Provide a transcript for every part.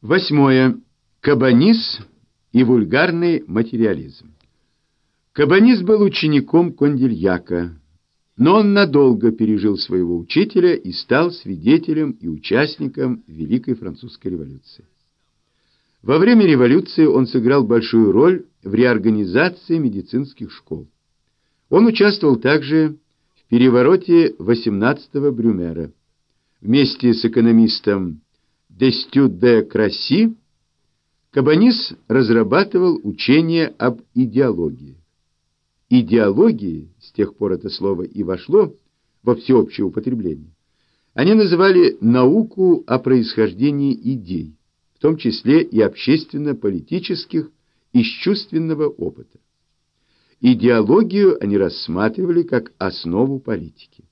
Восьмое. Кабанис и вульгарный материализм. Кабанис был учеником Кондильяка, но он надолго пережил своего учителя и стал свидетелем и участником Великой Французской революции. Во время революции он сыграл большую роль в реорганизации медицинских школ. Он участвовал также в перевороте 18-го Брюмера. Вместе с экономистом Дестю де Красси Кабанис разрабатывал учение об идеологии. Идеологии, с тех пор это слово и вошло во всеобщее употребление, они называли науку о происхождении идей, в том числе и общественно-политических, из чувственного опыта. Идеологию они рассматривали как основу политики.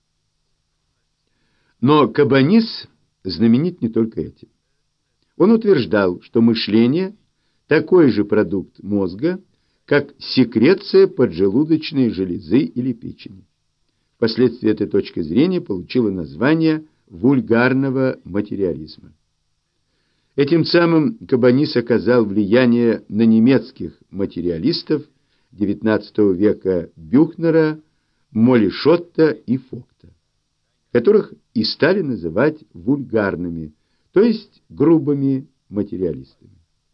Но Кабанис знаменит не только этим. Он утверждал, что мышление – такой же продукт мозга, как секреция поджелудочной железы или печени. Впоследствии эта точка зрения получила название вульгарного материализма. Этим самым Кабанис оказал влияние на немецких материалистов XIX века Бюхнера, Молишотта и Фокта, которых и стали называть вульгарными, то есть грубыми материалистами.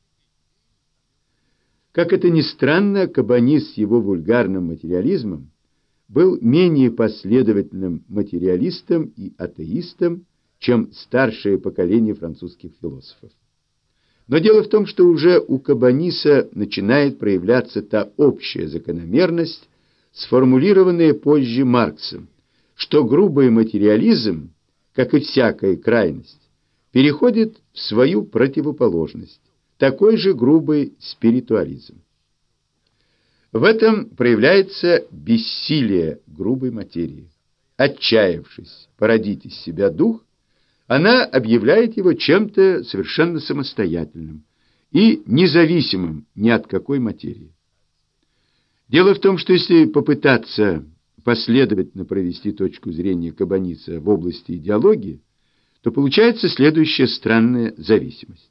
Как это ни странно, Кабанис с его вульгарным материализмом был менее последовательным материалистом и атеистом, чем старшее поколение французских философов. Но дело в том, что уже у Кабаниса начинает проявляться та общая закономерность, сформулированная позже Марксом, что грубый материализм, как и всякая крайность, переходит в свою противоположность, такой же грубый спиритуализм. В этом проявляется бессилие грубой материи. Отчаявшись породить из себя дух, она объявляет его чем-то совершенно самостоятельным и независимым ни от какой материи. Дело в том, что если попытаться последовательно провести точку зрения Кабаниса в области идеологии, то получается следующая странная зависимость.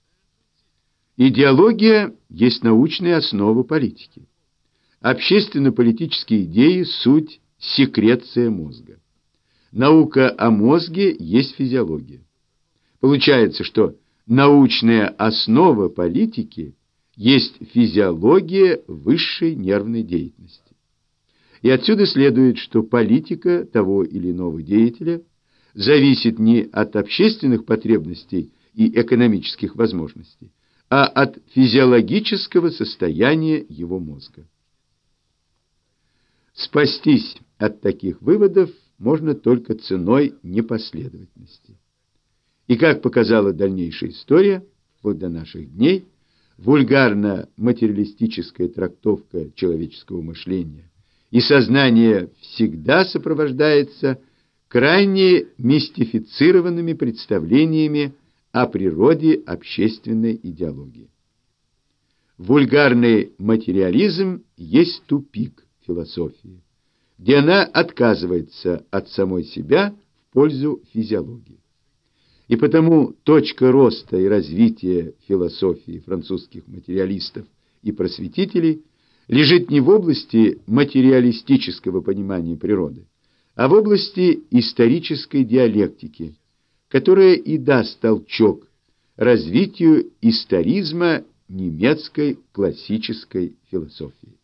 Идеология есть научная основа политики. Общественно-политические идеи – суть секреция мозга. Наука о мозге есть физиология. Получается, что научная основа политики есть физиология высшей нервной деятельности. И отсюда следует, что политика того или иного деятеля зависит не от общественных потребностей и экономических возможностей, а от физиологического состояния его мозга. Спастись от таких выводов можно только ценой непоследовательности. И, как показала дальнейшая история, вплоть до наших дней, вульгарно-материалистическая трактовка человеческого мышления и сознания всегда сопровождается крайне мистифицированными представлениями о природе общественной идеологии. Вульгарный материализм есть тупик философии, где она отказывается от самой себя в пользу физиологии. И потому точка роста и развития философии французских материалистов и просветителей лежит не в области материалистического понимания природы, а в области исторической диалектики, которая и даст толчок развитию историзма немецкой классической философии.